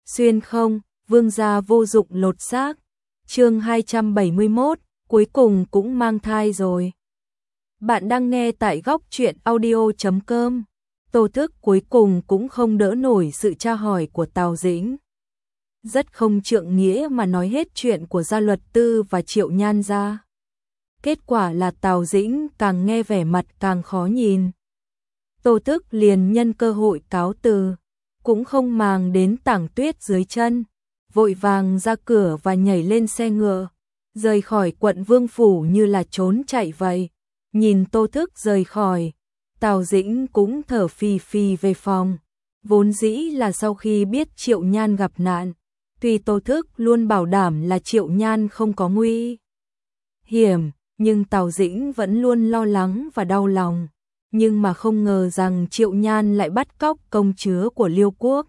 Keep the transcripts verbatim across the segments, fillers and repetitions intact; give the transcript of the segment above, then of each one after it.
Xuyên không, vương gia vô dụng lột xác. Chương hai trăm bảy mươi mốt, cuối cùng cũng mang thai rồi. Bạn đang nghe tại góc truyện audio chấm com. Tô Thức cuối cùng cũng không đỡ nổi sự tra hỏi của Tào Dĩnh. Rất không trượng nghĩa mà nói hết chuyện của Gia Luật Tư và Triệu Nhan ra. Kết quả là Tào Dĩnh càng nghe vẻ mặt càng khó nhìn. Tô Thức liền nhân cơ hội cáo từ, cũng không màng đến tảng tuyết dưới chân, vội vàng ra cửa và nhảy lên xe ngựa, rời khỏi quận Vương Phủ như là trốn chạy vậy. Nhìn Tô Thức rời khỏi, Tào Dĩnh cũng thở phì phì về phòng. Vốn dĩ là sau khi biết Triệu Nhan gặp nạn, tuy Tô Thức luôn bảo đảm là Triệu Nhan không có nguy hiểm, nhưng Tào Dĩnh vẫn luôn lo lắng và đau lòng. Nhưng mà không ngờ rằng Triệu Nhan lại bắt cóc công chúa của Liêu Quốc.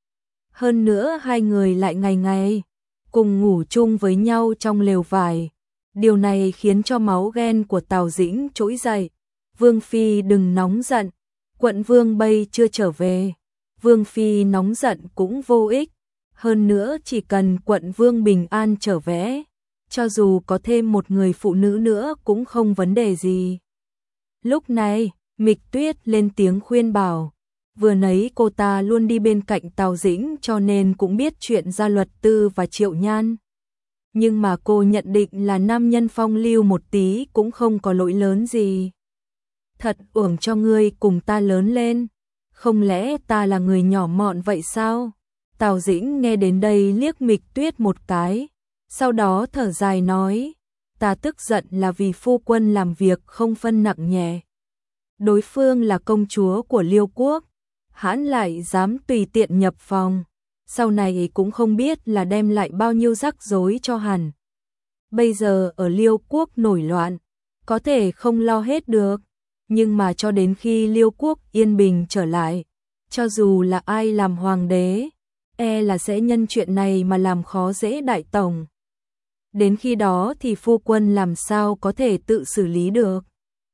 Hơn nữa hai người lại ngày ngày cùng ngủ chung với nhau trong lều vải. Điều này khiến cho máu ghen của Tào Dĩnh trỗi dậy. Vương Phi đừng nóng giận, quận Vương Bây chưa trở về. Vương Phi nóng giận cũng vô ích. Hơn nữa chỉ cần quận Vương bình an trở về, cho dù có thêm một người phụ nữ nữa cũng không vấn đề gì. Lúc này, Mịch Tuyết lên tiếng khuyên bảo. Vừa nãy cô ta luôn đi bên cạnh Tào Dĩnh cho nên cũng biết chuyện Gia Luật Tư và Triệu Nhan. Nhưng mà cô nhận định là nam nhân phong lưu một tí cũng không có lỗi lớn gì. Thật uổng cho ngươi cùng ta lớn lên. Không lẽ ta là người nhỏ mọn vậy sao? Tào Dĩnh nghe đến đây liếc Mịch Tuyết một cái. Sau đó thở dài nói. Ta tức giận là vì phu quân làm việc không phân nặng nhẹ. Đối phương là công chúa của Liêu Quốc, hãn lại dám tùy tiện nhập phòng, sau này cũng không biết là đem lại bao nhiêu rắc rối cho hẳn. Bây giờ ở Liêu Quốc nổi loạn, có thể không lo hết được, nhưng mà cho đến khi Liêu Quốc yên bình trở lại, cho dù là ai làm hoàng đế, e là sẽ nhân chuyện này mà làm khó dễ đại tổng. Đến khi đó thì phu quân làm sao có thể tự xử lý được.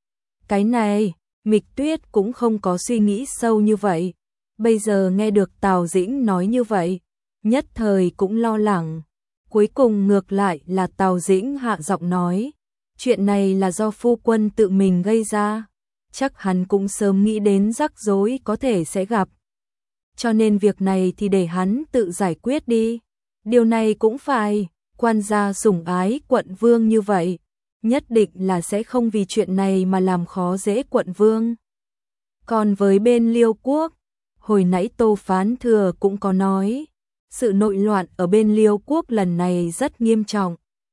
Cái này Mịch Tuyết cũng không có suy nghĩ sâu như vậy. Bây giờ nghe được Tào Dĩnh nói như vậy, nhất thời cũng lo lắng. Cuối cùng ngược lại là Tào Dĩnh hạ giọng nói. Chuyện này là do phu quân tự mình gây ra. Chắc hắn cũng sớm nghĩ đến rắc rối có thể sẽ gặp. Cho nên việc này thì để hắn tự giải quyết đi. Điều này cũng phải, quan gia sủng ái quận Vương như vậy. Nhất định là sẽ không vì chuyện này mà làm khó dễ quận Vương. Còn với bên Liêu Quốc, hồi nãy Tô Phán Thừa cũng có nói, sự nội loạn ở bên Liêu Quốc lần này rất nghiêm trọng.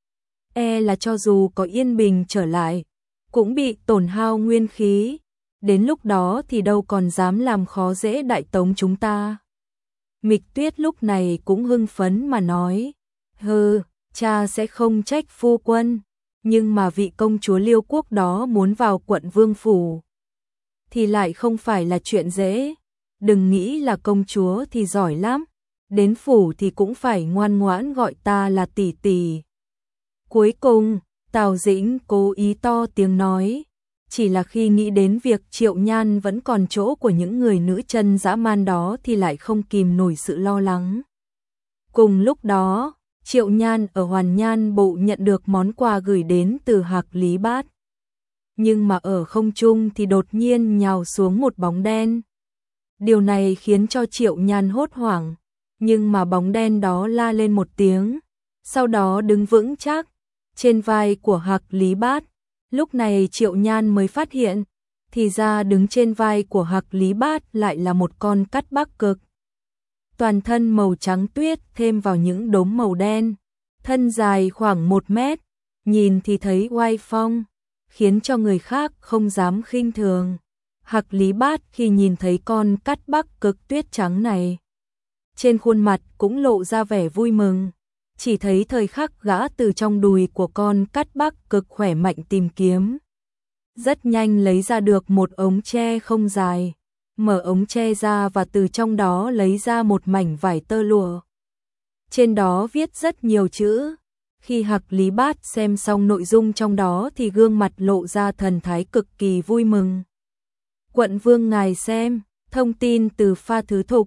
E là cho dù có yên bình trở lại, cũng bị tổn hao nguyên khí. Đến lúc đó thì đâu còn dám làm khó dễ đại tống chúng ta. Mịch Tuyết lúc này cũng hưng phấn mà nói, hừ, cha sẽ không trách phu quân. Nhưng mà vị công chúa Liêu Quốc đó muốn vào quận Vương Phủ thì lại không phải là chuyện dễ. Đừng nghĩ là công chúa thì giỏi lắm, đến phủ thì cũng phải ngoan ngoãn gọi ta là tỷ tỷ. Cuối cùng, Tào Dĩnh cố ý to tiếng nói, chỉ là khi nghĩ đến việc Triệu Nhan vẫn còn chỗ của những người nữ chân dã man đó thì lại không kìm nổi sự lo lắng. Cùng lúc đó, Triệu Nhan ở Hoàn Nhan Bộ nhận được món quà gửi đến từ Hạc Lý Bát. Nhưng mà ở không trung thì đột nhiên nhào xuống một bóng đen. Điều này khiến cho Triệu Nhan hốt hoảng, nhưng mà bóng đen đó la lên một tiếng, sau đó đứng vững chắc trên vai của Hạc Lý Bát. Lúc này Triệu Nhan mới phát hiện, thì ra đứng trên vai của Hạc Lý Bát lại là một con cắt Bắc Cực. Toàn thân màu trắng tuyết thêm vào những đốm màu đen, thân dài khoảng một mét, nhìn thì thấy oai phong, khiến cho người khác không dám khinh thường. Hạc Lý Bát khi nhìn thấy con cắt Bắc Cực tuyết trắng này, trên khuôn mặt cũng lộ ra vẻ vui mừng, chỉ thấy thời khắc gã từ trong đùi của con cắt Bắc Cực khỏe mạnh tìm kiếm. Rất nhanh lấy ra được một ống tre không dài. Mở ống tre ra và từ trong đó lấy ra một mảnh vải tơ lụa. Trên đó viết rất nhiều chữ. Khi Hạc Lý Bát xem xong nội dung trong đó thì gương mặt lộ ra thần thái cực kỳ vui mừng. Quận Vương ngài xem, thông tin từ Pha Thứ Thục.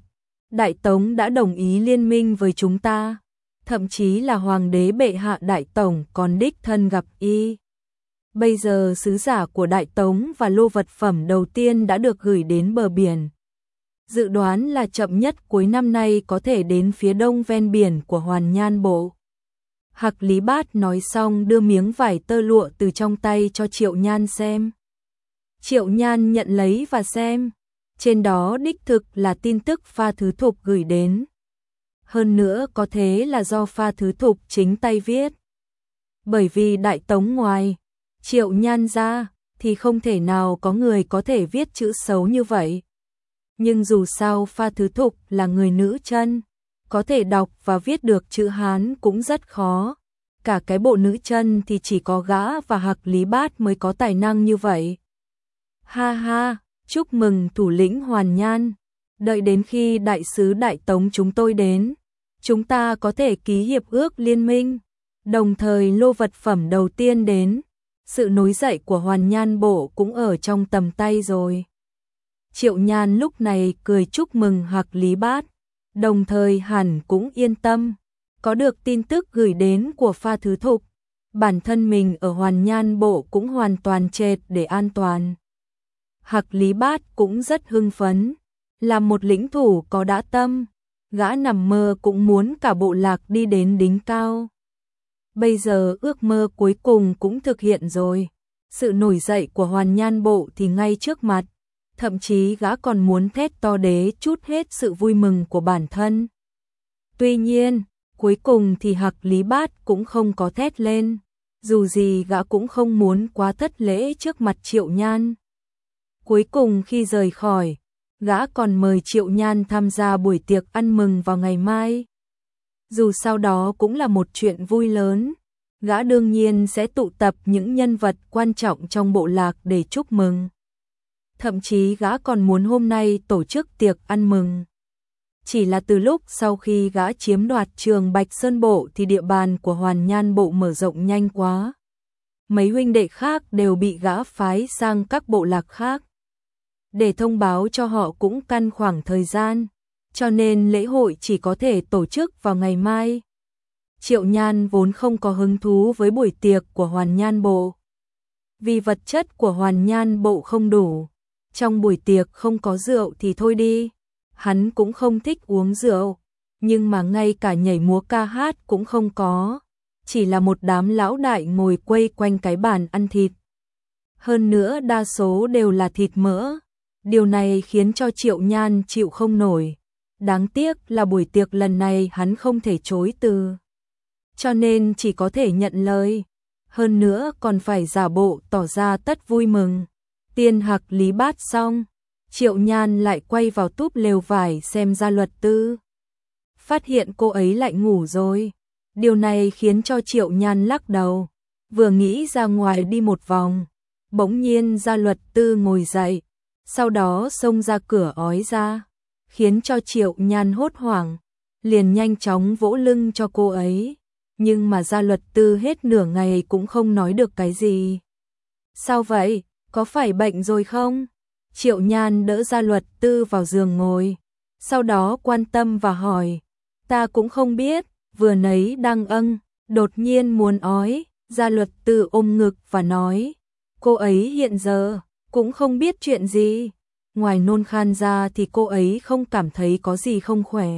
Đại Tống đã đồng ý liên minh với chúng ta, thậm chí là Hoàng đế bệ hạ Đại Tổng còn đích thân gặp y. Bây giờ sứ giả của Đại Tống và lô vật phẩm đầu tiên đã được gửi đến bờ biển. Dự đoán là chậm nhất cuối năm nay có thể đến phía đông ven biển của Hoàn Nhan Bộ. Hạc Lý Bát nói xong đưa miếng vải tơ lụa từ trong tay cho Triệu Nhan xem. Triệu Nhan nhận lấy và xem. Trên đó đích thực là tin tức Pha Thứ Thục gửi đến. Hơn nữa có thế là do Pha Thứ Thục chính tay viết. Bởi vì Đại Tống ngoài Triệu Nhan ra thì không thể nào có người có thể viết chữ xấu như vậy. Nhưng dù sao Pha Thứ Thục là người nữ chân, có thể đọc và viết được chữ Hán cũng rất khó. Cả cái bộ nữ chân thì chỉ có gã và Hạc Lý Bát mới có tài năng như vậy. Ha ha, chúc mừng thủ lĩnh Hoàn Nhan. Đợi đến khi đại sứ Đại Tống chúng tôi đến, chúng ta có thể ký hiệp ước liên minh. Đồng thời lô vật phẩm đầu tiên đến, sự nối dậy của Hoàn Nhan Bộ cũng ở trong tầm tay rồi. Triệu Nhan lúc này cười chúc mừng Hạc Lý Bát, đồng thời hẳn cũng yên tâm, có được tin tức gửi đến của Pha Thứ Thục, bản thân mình ở Hoàn Nhan Bộ cũng hoàn toàn trệt để an toàn. Hạc Lý Bát cũng rất hưng phấn, là một lĩnh thủ có dã tâm, gã nằm mơ cũng muốn cả bộ lạc đi đến đỉnh cao. Bây giờ ước mơ cuối cùng cũng thực hiện rồi, sự nổi dậy của Hoàn Nhan Bộ thì ngay trước mặt, thậm chí gã còn muốn thét to đế chút hết sự vui mừng của bản thân. Tuy nhiên, cuối cùng thì Hạc Lý Bát cũng không có thét lên, dù gì gã cũng không muốn quá thất lễ trước mặt Triệu Nhan. Cuối cùng khi rời khỏi, gã còn mời Triệu Nhan tham gia buổi tiệc ăn mừng vào ngày mai. Dù sau đó cũng là một chuyện vui lớn, gã đương nhiên sẽ tụ tập những nhân vật quan trọng trong bộ lạc để chúc mừng. Thậm chí gã còn muốn hôm nay tổ chức tiệc ăn mừng. Chỉ là từ lúc sau khi gã chiếm đoạt trường Bạch Sơn Bộ thì địa bàn của Hoàn Nhan Bộ mở rộng nhanh quá. Mấy huynh đệ khác đều bị gã phái sang các bộ lạc khác. Để thông báo cho họ cũng căn khoảng thời gian, cho nên lễ hội chỉ có thể tổ chức vào ngày mai. Triệu Nhan vốn không có hứng thú với buổi tiệc của Hoàn Nhan Bộ. Vì vật chất của Hoàn Nhan Bộ không đủ, trong buổi tiệc không có rượu thì thôi đi. Hắn cũng không thích uống rượu, nhưng mà ngay cả nhảy múa ca hát cũng không có, chỉ là một đám lão đại ngồi quây quanh cái bàn ăn thịt. Hơn nữa đa số đều là thịt mỡ, điều này khiến cho Triệu Nhan chịu không nổi. Đáng tiếc là buổi tiệc lần này hắn không thể chối từ, cho nên chỉ có thể nhận lời, hơn nữa còn phải giả bộ tỏ ra tất vui mừng. Tiên Hạc Lý Bát xong, Triệu Nhan lại quay vào túp lều vải xem Gia Luật Tư. Phát hiện cô ấy lại ngủ rồi. Điều này khiến cho Triệu Nhan lắc đầu. Vừa nghĩ ra ngoài đi một vòng, bỗng nhiên Gia Luật Tư ngồi dậy, sau đó xông ra cửa ói ra, khiến cho Triệu Nhan hốt hoảng, liền nhanh chóng vỗ lưng cho cô ấy. Nhưng mà Gia Luật Tư hết nửa ngày cũng không nói được cái gì. Sao vậy? Có phải bệnh rồi không? Triệu Nhan đỡ Gia Luật Tư vào giường ngồi, sau đó quan tâm và hỏi, ta cũng không biết, vừa nấy đang âng, đột nhiên muốn ói. Gia Luật Tư ôm ngực và nói, cô ấy hiện giờ cũng không biết chuyện gì, ngoài nôn khan ra thì cô ấy không cảm thấy có gì không khỏe.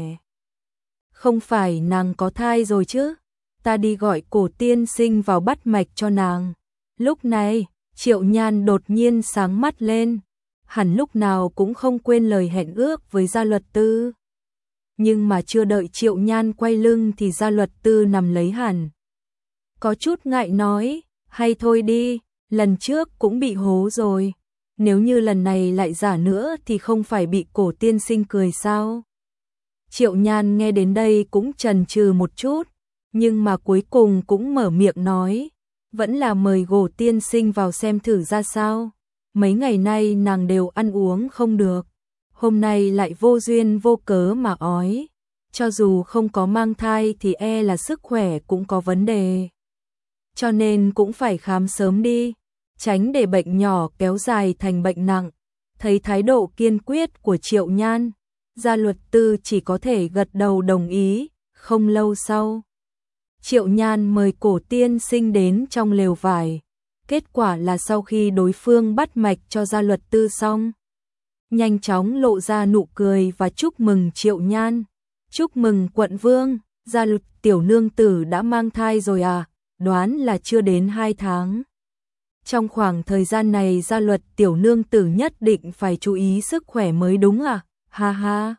Không phải nàng có thai rồi chứ? Ta đi gọi Cổ tiên sinh vào bắt mạch cho nàng. Lúc này, Triệu Nhan đột nhiên sáng mắt lên, hẳn lúc nào cũng không quên lời hẹn ước với Gia Luật Tư. Nhưng mà chưa đợi Triệu Nhan quay lưng thì Gia Luật Tư nằm lấy hẳn. Có chút ngại nói, hay thôi đi, lần trước cũng bị hố rồi, nếu như lần này lại giả nữa thì không phải bị Cổ tiên sinh cười sao? Triệu Nhan nghe đến đây cũng chần chừ một chút, nhưng mà cuối cùng cũng mở miệng nói, vẫn là mời Cổ tiên sinh vào xem thử ra sao. Mấy ngày nay nàng đều ăn uống không được, hôm nay lại vô duyên vô cớ mà ói, cho dù không có mang thai thì e là sức khỏe cũng có vấn đề. Cho nên cũng phải khám sớm đi, tránh để bệnh nhỏ kéo dài thành bệnh nặng. Thấy thái độ kiên quyết của Triệu Nhan, Gia luật tư chỉ có thể gật đầu đồng ý. Không lâu sau, Triệu Nhan mời Cổ tiên sinh đến trong lều vải. Kết quả là sau khi đối phương bắt mạch cho Gia luật tư xong, nhanh chóng lộ ra nụ cười và chúc mừng Triệu Nhan. Chúc mừng quận vương, Gia luật tiểu nương tử đã mang thai rồi à, đoán là chưa đến hai tháng. Trong khoảng thời gian này Gia luật tiểu nương tử nhất định phải chú ý sức khỏe mới đúng à, ha ha.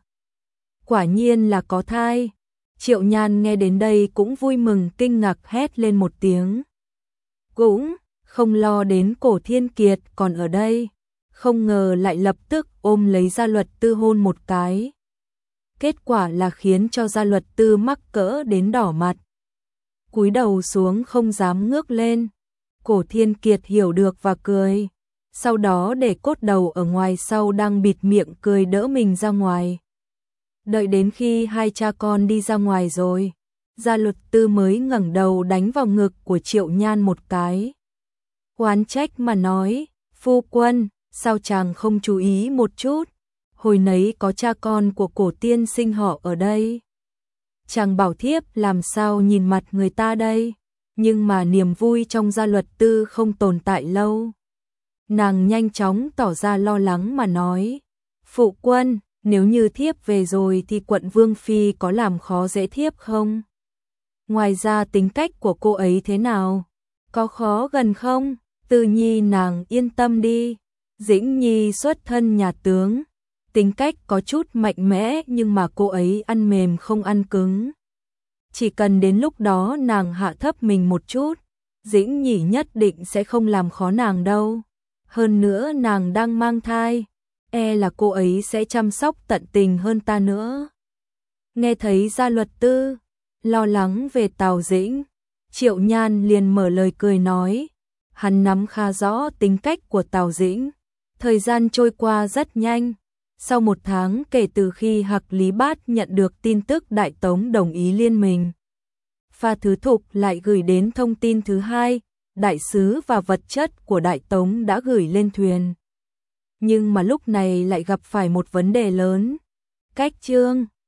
Quả nhiên là có thai. Triệu Nhan nghe đến đây cũng vui mừng kinh ngạc hét lên một tiếng. Cũng không lo đến Cổ Thiên Kiệt còn ở đây, không ngờ lại lập tức ôm lấy Gia luật tư hôn một cái. Kết quả là khiến cho Gia luật tư mắc cỡ đến đỏ mặt, cúi đầu xuống không dám ngước lên. Cổ Thiên Kiệt hiểu được và cười, sau đó để cốt đầu ở ngoài sau đang bịt miệng cười đỡ mình ra ngoài. Đợi đến khi hai cha con đi ra ngoài rồi, Gia luật tư mới ngẩng đầu đánh vào ngực của Triệu Nhan một cái. Oán trách mà nói, phu quân, sao chàng không chú ý một chút, hồi nấy có cha con của Cổ tiên sinh họ ở đây. Chàng bảo thiếp làm sao nhìn mặt người ta đây, nhưng mà niềm vui trong Gia luật tư không tồn tại lâu. Nàng nhanh chóng tỏ ra lo lắng mà nói, phụ quân, nếu như thiếp về rồi thì quận vương phi có làm khó dễ thiếp không? Ngoài ra tính cách của cô ấy thế nào? Có khó gần không? Tư Nhi nàng yên tâm đi. Dĩnh Nhi xuất thân nhà tướng, tính cách có chút mạnh mẽ nhưng mà cô ấy ăn mềm không ăn cứng. Chỉ cần đến lúc đó nàng hạ thấp mình một chút, Dĩnh Nhi nhất định sẽ không làm khó nàng đâu. Hơn nữa nàng đang mang thai, e là cô ấy sẽ chăm sóc tận tình hơn ta nữa. Nghe thấy Gia luật tư lo lắng về Tào Dĩnh, Triệu Nhan liền mở lời cười nói, hắn nắm khá rõ tính cách của Tào Dĩnh. Thời gian trôi qua rất nhanh, sau một tháng kể từ khi Hạc Lý Bát nhận được tin tức Đại Tống đồng ý liên minh, Pha Thứ Thục lại gửi đến thông tin thứ hai, đại sứ và vật chất của Đại Tống đã gửi lên thuyền. Nhưng mà lúc này lại gặp phải một vấn đề lớn. Cách chương